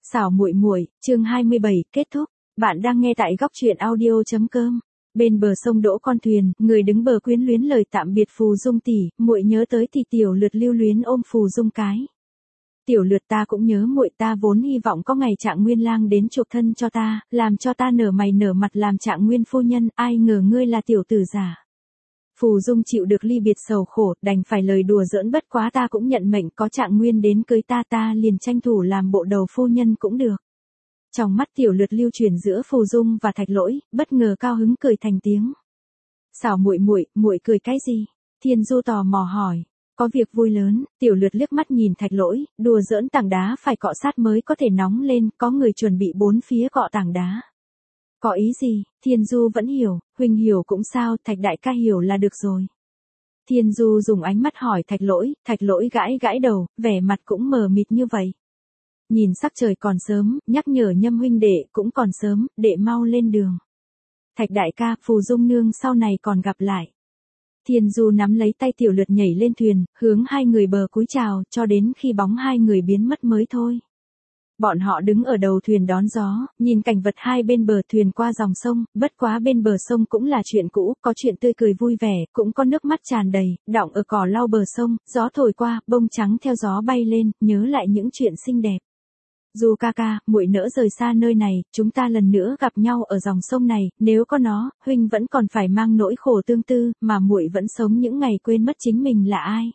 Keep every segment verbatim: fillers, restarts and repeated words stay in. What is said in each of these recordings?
Xảo muội muội, chương hai mươi bảy, kết thúc. Bạn đang nghe tại góc truyện audio chấm com. Bên bờ sông đỗ con thuyền, người đứng bờ quyến luyến lời tạm biệt Phù Dung tỷ, muội nhớ tới thì Tiểu Lượt lưu luyến ôm Phù Dung cái. Tiểu Lượt ta cũng nhớ muội, ta vốn hy vọng có ngày Trạng Nguyên lang đến chuộc thân cho ta, làm cho ta nở mày nở mặt làm Trạng Nguyên phu nhân, ai ngờ ngươi là tiểu tử giả. Phù Dung chịu được ly biệt sầu khổ, đành phải lời đùa giỡn, bất quá ta cũng nhận mệnh, có Trạng Nguyên đến cưới ta ta liền tranh thủ làm bộ đầu phu nhân cũng được. Trong mắt Tiểu Lượt lưu chuyển giữa Phù Dung và Thạch Lỗi, bất ngờ cao hứng cười thành tiếng. Xảo muội muội, muội cười cái gì? Thiên Du tò mò hỏi. Có việc vui lớn. Tiểu Lượt liếc mắt nhìn Thạch Lỗi, đùa giỡn, tảng đá phải cọ sát mới có thể nóng lên, có người chuẩn bị bốn phía cọ tảng đá. Có ý gì? Thiên Du vẫn hiểu, huynh hiểu cũng sao, Thạch đại ca hiểu là được rồi. Thiên Du dùng ánh mắt hỏi Thạch Lỗi, Thạch Lỗi gãi gãi đầu, vẻ mặt cũng mờ mịt như vậy. Nhìn sắc trời còn sớm, nhắc nhở Nhâm huynh đệ cũng còn sớm, đệ mau lên đường. Thạch đại ca, Phù Dung nương sau này còn gặp lại. Thiên Du nắm lấy tay Tiểu Lượt nhảy lên thuyền, hướng hai người bờ cúi chào, cho đến khi bóng hai người biến mất mới thôi. Bọn họ đứng ở đầu thuyền đón gió, nhìn cảnh vật hai bên bờ thuyền qua dòng sông, bất quá bên bờ sông cũng là chuyện cũ, có chuyện tươi cười vui vẻ, cũng có nước mắt tràn đầy, đọng ở cỏ lau bờ sông, gió thổi qua, bông trắng theo gió bay lên, nhớ lại những chuyện xinh đẹp. Du ca ca, muội nỡ rời xa nơi này, chúng ta lần nữa gặp nhau ở dòng sông này, nếu có nó, huynh vẫn còn phải mang nỗi khổ tương tư, mà muội vẫn sống những ngày quên mất chính mình là ai.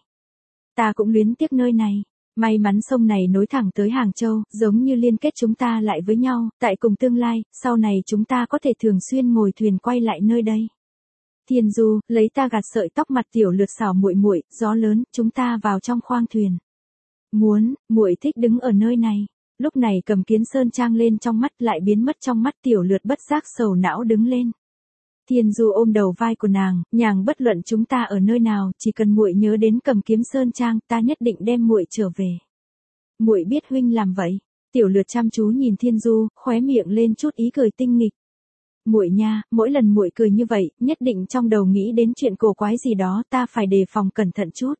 Ta cũng luyến tiếc nơi này. May mắn sông này nối thẳng tới Hàng Châu, giống như liên kết chúng ta lại với nhau, tại cùng tương lai, sau này chúng ta có thể thường xuyên ngồi thuyền quay lại nơi đây. Thiên Du, lấy ta gạt sợi tóc mặt Tiểu Lượt, xảo muội muội, gió lớn, chúng ta vào trong khoang thuyền. Muốn, muội thích đứng ở nơi này. Lúc này Cầm Kiến Sơn trang lên trong mắt lại biến mất trong mắt, Tiểu Lượt bất giác sầu não đứng lên. Thiên Du ôm đầu vai của nàng, nhàng, bất luận chúng ta ở nơi nào, chỉ cần muội nhớ đến Cầm Kiếm Sơn trang, ta nhất định đem muội trở về. Muội biết huynh làm vậy. Tiểu Lượt chăm chú nhìn Thiên Du, khóe miệng lên chút ý cười tinh nghịch. Muội nha, mỗi lần muội cười như vậy, nhất định trong đầu nghĩ đến chuyện cổ quái gì đó, ta phải đề phòng cẩn thận chút.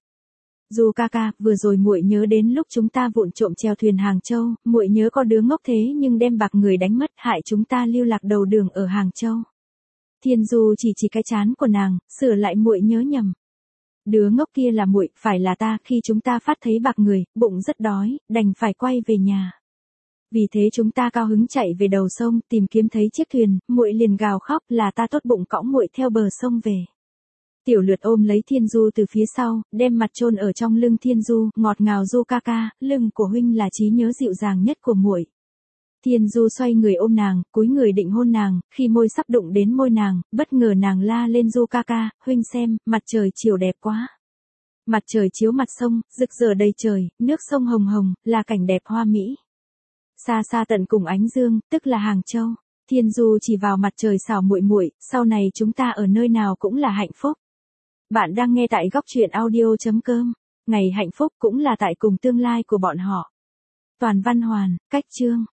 Du ca ca, vừa rồi muội nhớ đến lúc chúng ta vụng trộm chèo thuyền Hàng Châu, muội nhớ có đứa ngốc thế nhưng đem bạc người đánh mất, hại chúng ta lưu lạc đầu đường ở Hàng Châu. Thiên Du chỉ chỉ cái trán của nàng, sửa lại, muội nhớ nhầm. Đứa ngốc kia là muội, phải là ta, khi chúng ta phát thấy bạc người, bụng rất đói, đành phải quay về nhà. Vì thế chúng ta cao hứng chạy về đầu sông, tìm kiếm thấy chiếc thuyền, muội liền gào khóc, là ta tốt bụng cõng muội theo bờ sông về. Tiểu Lượt ôm lấy Thiên Du từ phía sau, đem mặt chôn ở trong lưng Thiên Du, ngọt ngào, Du ca ca, lưng của huynh là trí nhớ dịu dàng nhất của muội. Thiên Du xoay người ôm nàng, cúi người định hôn nàng, khi môi sắp đụng đến môi nàng, bất ngờ nàng la lên, Du ca ca, huynh xem, mặt trời chiều đẹp quá. Mặt trời chiếu mặt sông, rực rỡ đầy trời, nước sông hồng hồng, là cảnh đẹp hoa mỹ. Xa xa tận cùng ánh dương, tức là Hàng Châu. Thiên Du chỉ vào mặt trời, xảo muội muội, sau này chúng ta ở nơi nào cũng là hạnh phúc. Bạn đang nghe tại góc truyện audio chấm com. Ngày hạnh phúc cũng là tại cùng tương lai của bọn họ. Toàn văn hoàn, cách chương.